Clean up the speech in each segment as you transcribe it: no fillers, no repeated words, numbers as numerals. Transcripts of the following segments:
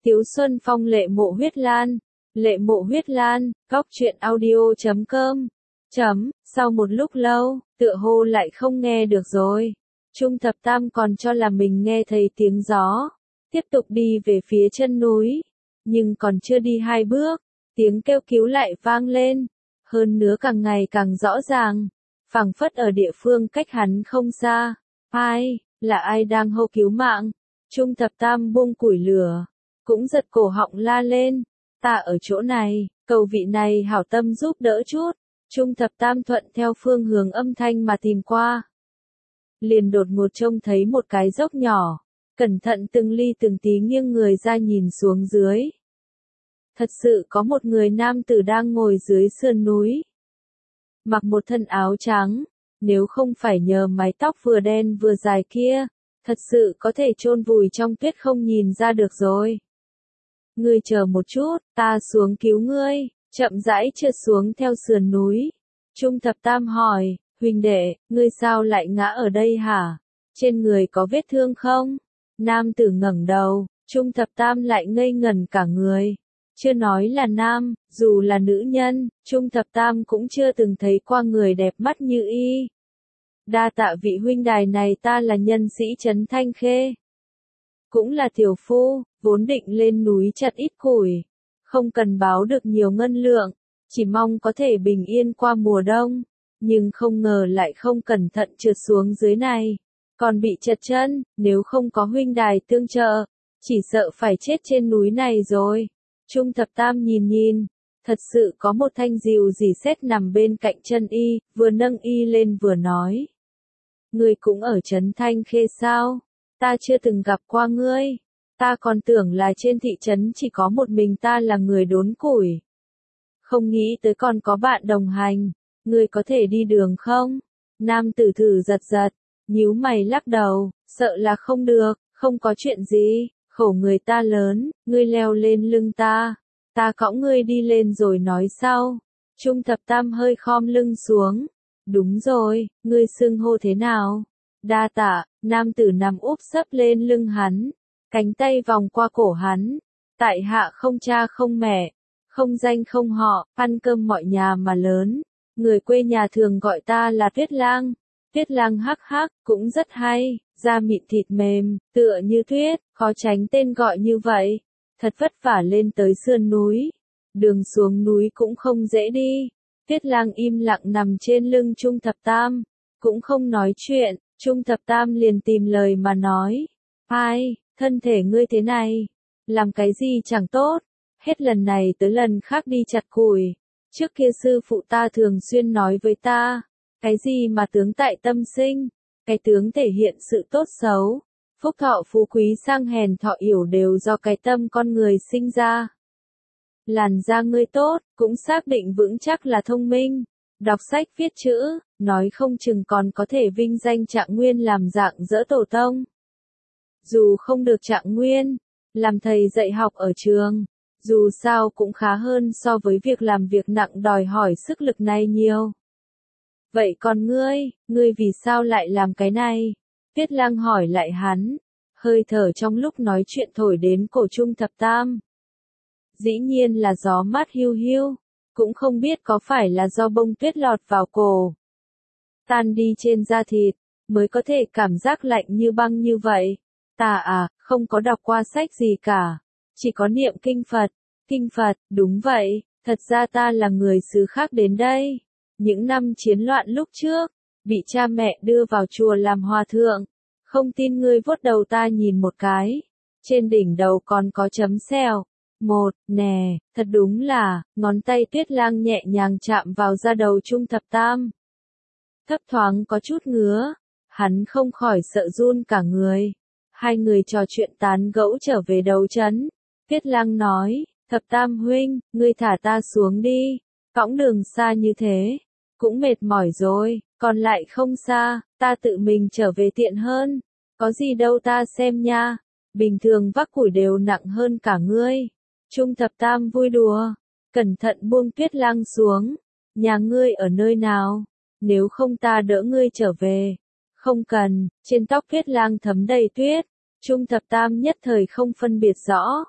Tiếu Xuân Phong Lệ Mộ Huyết Lan. Lệ Mộ Huyết Lan, góc truyện audio.com. Sau một lúc lâu, tựa hồ lại không nghe được rồi. Trung Thập Tam còn cho là mình nghe thấy tiếng gió. Tiếp tục đi về phía chân núi. Nhưng còn chưa đi 2 bước, tiếng kêu cứu lại vang lên. Hơn nữa càng ngày càng rõ ràng. Phảng phất ở địa phương cách hắn không xa. Ai, là ai đang hô cứu mạng? Trung Thập Tam buông củi lửa. Cũng giật cổ họng la lên. Ta ở chỗ này, cầu vị này hảo tâm giúp đỡ chút. Trung Thập Tam thuận theo phương hướng âm thanh mà tìm qua. Liền đột ngột trông thấy một cái dốc nhỏ. Cẩn thận từng ly từng tí nghiêng người ra nhìn xuống dưới. Thật sự có một người nam tử đang ngồi dưới sườn núi. Mặc một thân áo trắng. Nếu không phải nhờ mái tóc vừa đen vừa dài kia, thật sự có thể chôn vùi trong tuyết không nhìn ra được rồi. Ngươi chờ một chút, ta xuống cứu ngươi. Chậm rãi trượt xuống theo sườn núi. Trung Thập Tam hỏi, huynh đệ, ngươi sao lại ngã ở đây hả? Trên người có vết thương không? Nam tử ngẩng đầu, Trung Thập Tam lại ngây ngẩn cả người. Chưa nói là nam, dù là nữ nhân, Trung Thập Tam cũng chưa từng thấy qua người đẹp mắt như y. Đa tạ vị huynh đài này, ta là nhân sĩ Trấn Thanh Khê. Cũng là tiểu phu, vốn định lên núi chặt ít củi. Không cần báo được nhiều ngân lượng, chỉ mong có thể bình yên qua mùa đông. Nhưng không ngờ lại không cẩn thận trượt xuống dưới này. Còn bị trật chân, nếu không có huynh đài tương trợ, chỉ sợ phải chết trên núi này rồi. Trung Thập Tam nhìn, thật sự có một thanh rìu rỉ sét nằm bên cạnh chân y, vừa nâng y lên vừa nói. Ngươi cũng ở Trấn Thanh Khê sao? Ta chưa từng gặp qua ngươi. Ta còn tưởng là trên thị trấn chỉ có một mình ta là người đốn củi. Không nghĩ tới còn có bạn đồng hành. Ngươi có thể đi đường không? Nam tử thử giật, nhíu mày lắc đầu, sợ là không được, không có chuyện gì, khổ người ta lớn, ngươi leo lên lưng ta. Ta cõng ngươi đi lên rồi nói sau. Trung Thập Tam hơi khom lưng xuống. Đúng rồi, ngươi xưng hô thế nào? Đa tạ. Nam tử nằm úp sấp lên lưng hắn. Cánh tay vòng qua cổ hắn. Tại hạ không cha không mẹ. Không danh không họ, ăn cơm mọi nhà mà lớn. Người quê nhà thường gọi ta là Tuyết Lang. Tuyết Lang hắc hắc, cũng rất hay. Da mịn thịt mềm, tựa như tuyết, khó tránh tên gọi như vậy. Thật vất vả lên tới sườn núi. Đường xuống núi cũng không dễ đi. Tuyết Lang im lặng nằm trên lưng Trung Thập Tam. Cũng không nói chuyện, Trung Thập Tam liền tìm lời mà nói. Ai, thân thể ngươi thế này, làm cái gì chẳng tốt. Hết lần này tới lần khác đi chặt củi. Trước kia sư phụ ta thường xuyên nói với ta. Cái gì mà tướng tại tâm sinh, cái tướng thể hiện sự tốt xấu. Phúc thọ phú quý sang hèn thọ yểu đều do cái tâm con người sinh ra. Làn da ngươi tốt, cũng xác định vững chắc là thông minh. Đọc sách viết chữ, nói không chừng còn có thể vinh danh Trạng Nguyên làm dạng dỡ tổ tông. Dù không được Trạng Nguyên, làm thầy dạy học ở trường, dù sao cũng khá hơn so với việc làm việc nặng đòi hỏi sức lực này nhiều. Vậy còn ngươi vì sao lại làm cái này? Tuyết Lang hỏi lại hắn, hơi thở trong lúc nói chuyện thổi đến cổ Trung Thập Tam. Dĩ nhiên là gió mát hiu hiu, cũng không biết có phải là do bông tuyết lọt vào cổ. Tan đi trên da thịt, mới có thể cảm giác lạnh như băng như vậy. Ta không có đọc qua sách gì cả, chỉ có niệm kinh Phật. Kinh Phật, đúng vậy, thật ra ta là người xứ khác đến đây. Những năm chiến loạn lúc trước, bị cha mẹ đưa vào chùa làm hòa thượng. Không tin ngươi vuốt đầu ta nhìn một cái. Trên đỉnh đầu còn có chấm sẹo. Nè, thật đúng là, ngón tay Tuyết Lang nhẹ nhàng chạm vào da đầu Trung Thập Tam. Thấp thoáng có chút ngứa, hắn không khỏi sợ run cả người. Hai người trò chuyện tán gẫu trở về đầu trấn. Tuyết Lang nói, Thập Tam huynh, ngươi thả ta xuống đi, cõng đường xa như thế, cũng mệt mỏi rồi, còn lại không xa, ta tự mình trở về tiện hơn. Có gì đâu ta xem nha, bình thường vác củi đều nặng hơn cả ngươi. Trung Thập Tam vui đùa, cẩn thận buông Tuyết Lang xuống. Nhà ngươi ở nơi nào? Nếu không ta đỡ ngươi trở về. Không cần, trên tóc Tuyết Lang thấm đầy tuyết. Trung Thập Tam nhất thời không phân biệt rõ.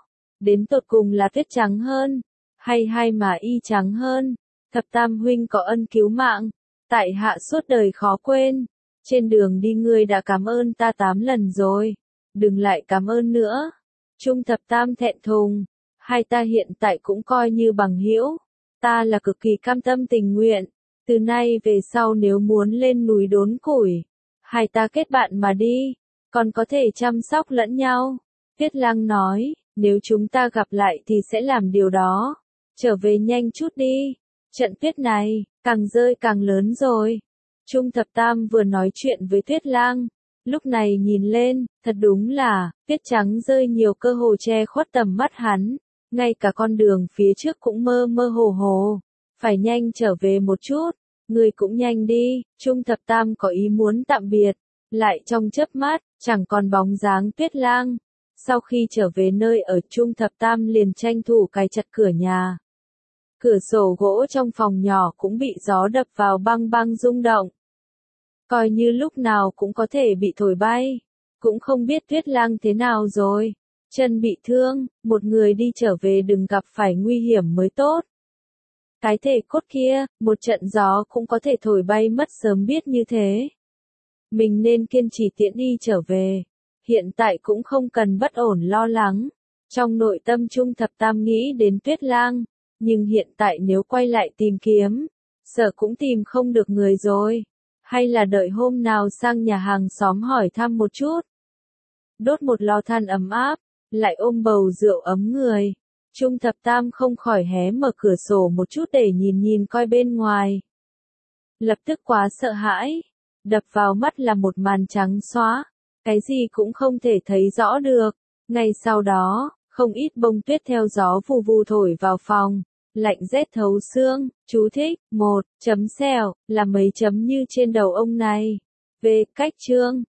đến tột cùng là tuyết trắng hơn, hay hai mà y trắng hơn. Thập Tam huynh có ân cứu mạng, tại hạ suốt đời khó quên. Trên đường đi ngươi đã cảm ơn ta 8 lần rồi, đừng lại cảm ơn nữa. Trung Thập Tam thẹn thùng, hai ta hiện tại cũng coi như bằng hữu, ta là cực kỳ cam tâm tình nguyện, từ nay về sau nếu muốn lên núi đốn củi, hai ta kết bạn mà đi, còn có thể chăm sóc lẫn nhau. Tuyết Lang nói, nếu chúng ta gặp lại thì sẽ làm điều đó, trở về nhanh chút đi, trận tuyết này, càng rơi càng lớn rồi. Trung Thập Tam vừa nói chuyện với Tuyết Lang, lúc này nhìn lên, thật đúng là, tuyết trắng rơi nhiều cơ hồ che khuất tầm mắt hắn, ngay cả con đường phía trước cũng mơ mơ hồ hồ, phải nhanh trở về một chút, người cũng nhanh đi. Trung Thập Tam có ý muốn tạm biệt, lại trong chớp mắt, chẳng còn bóng dáng Tuyết Lang. Sau khi trở về nơi ở, Trung Thập Tam liền tranh thủ cài chặt cửa nhà. Cửa sổ gỗ trong phòng nhỏ cũng bị gió đập vào băng băng rung động. Coi như lúc nào cũng có thể bị thổi bay. Cũng không biết Tuyết Lang thế nào rồi. Chân bị thương, một người đi trở về đừng gặp phải nguy hiểm mới tốt. Cái thể cốt kia, một trận gió cũng có thể thổi bay mất, sớm biết như thế. Mình nên kiên trì tiễn y trở về. Hiện tại cũng không cần bất ổn lo lắng. Trong nội tâm Trung Thập Tam nghĩ đến Tuyết Lang. Nhưng hiện tại nếu quay lại tìm kiếm, sợ cũng tìm không được người rồi. Hay là đợi hôm nào sang nhà hàng xóm hỏi thăm một chút. Đốt một lò than ấm áp, lại ôm bầu rượu ấm người. Trung Thập Tam không khỏi hé mở cửa sổ một chút để nhìn coi bên ngoài. Lập tức quá sợ hãi. Đập vào mắt là một màn trắng xóa. Cái gì cũng không thể thấy rõ được. Ngay sau đó, không ít bông tuyết theo gió vù vù thổi vào phòng. Lạnh rét thấu xương. Chú thích, 1, chấm xèo, là mấy chấm như trên đầu ông này. Về cách chương.